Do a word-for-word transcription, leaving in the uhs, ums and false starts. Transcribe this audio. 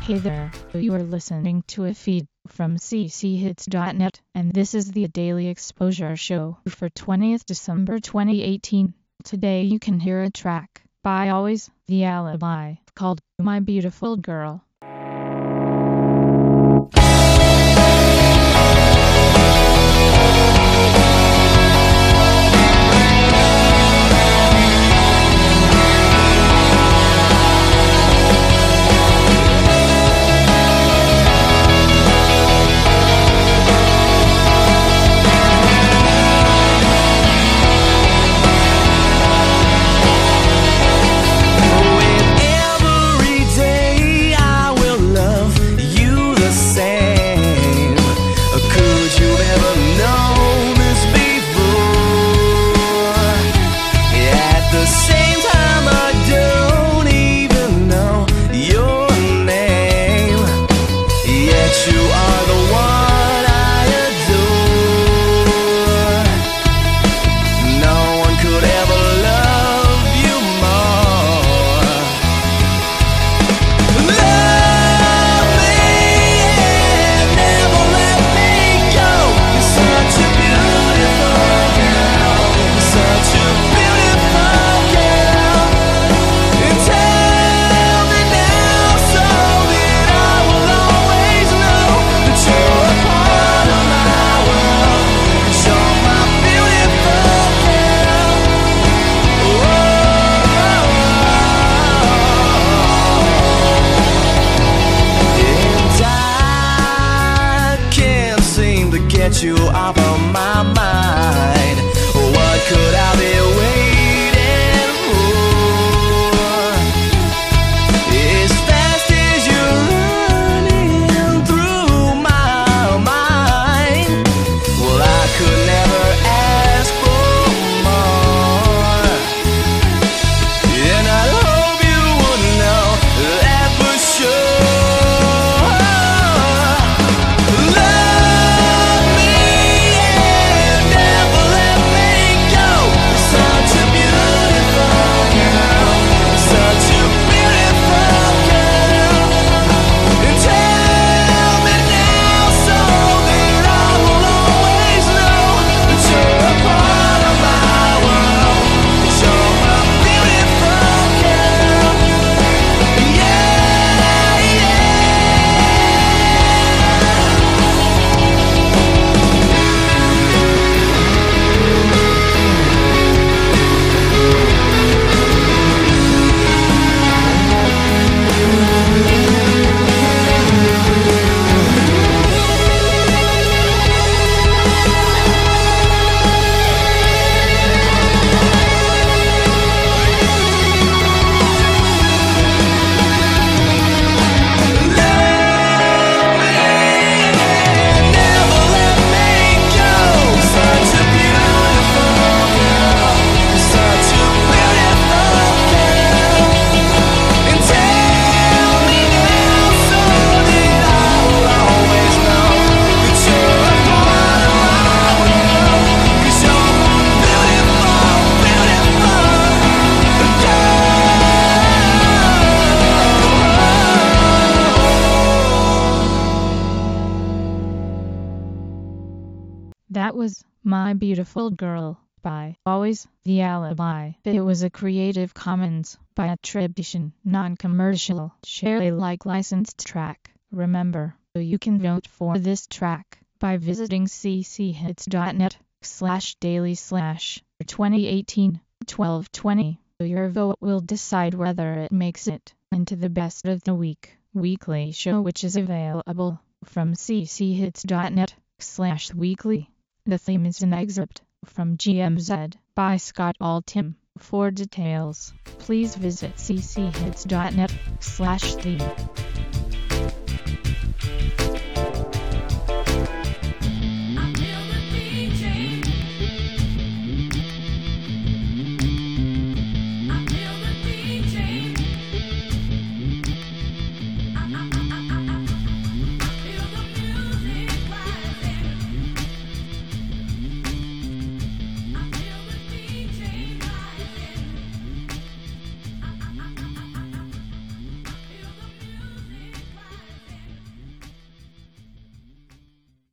Hey there, you are listening to a feed from c c hits dot net, and this is the Daily Exposure Show for twentieth December twenty eighteen. Today you can hear a track by Always, The Alibi, called My Beautiful Girl. Get you off of my mind. What could I be waiting for? As fast as you're running through my mind, well, I could never ask for more. And I hope you would know that for sure. That was My Beautiful Girl by Always, The Alibi. It was a Creative Commons by attribution, non-commercial, share Alike licensed track. Remember, you can vote for this track by visiting c c hits dot net slash daily slash twenty eighteen twelve twenty. Your vote will decide whether it makes it into the Best of the Week weekly show, which is available from c c hits dot net slash weekly. The theme is an excerpt from G M Z by Scott Altham. For details, please visit c c hits dot net slash theme.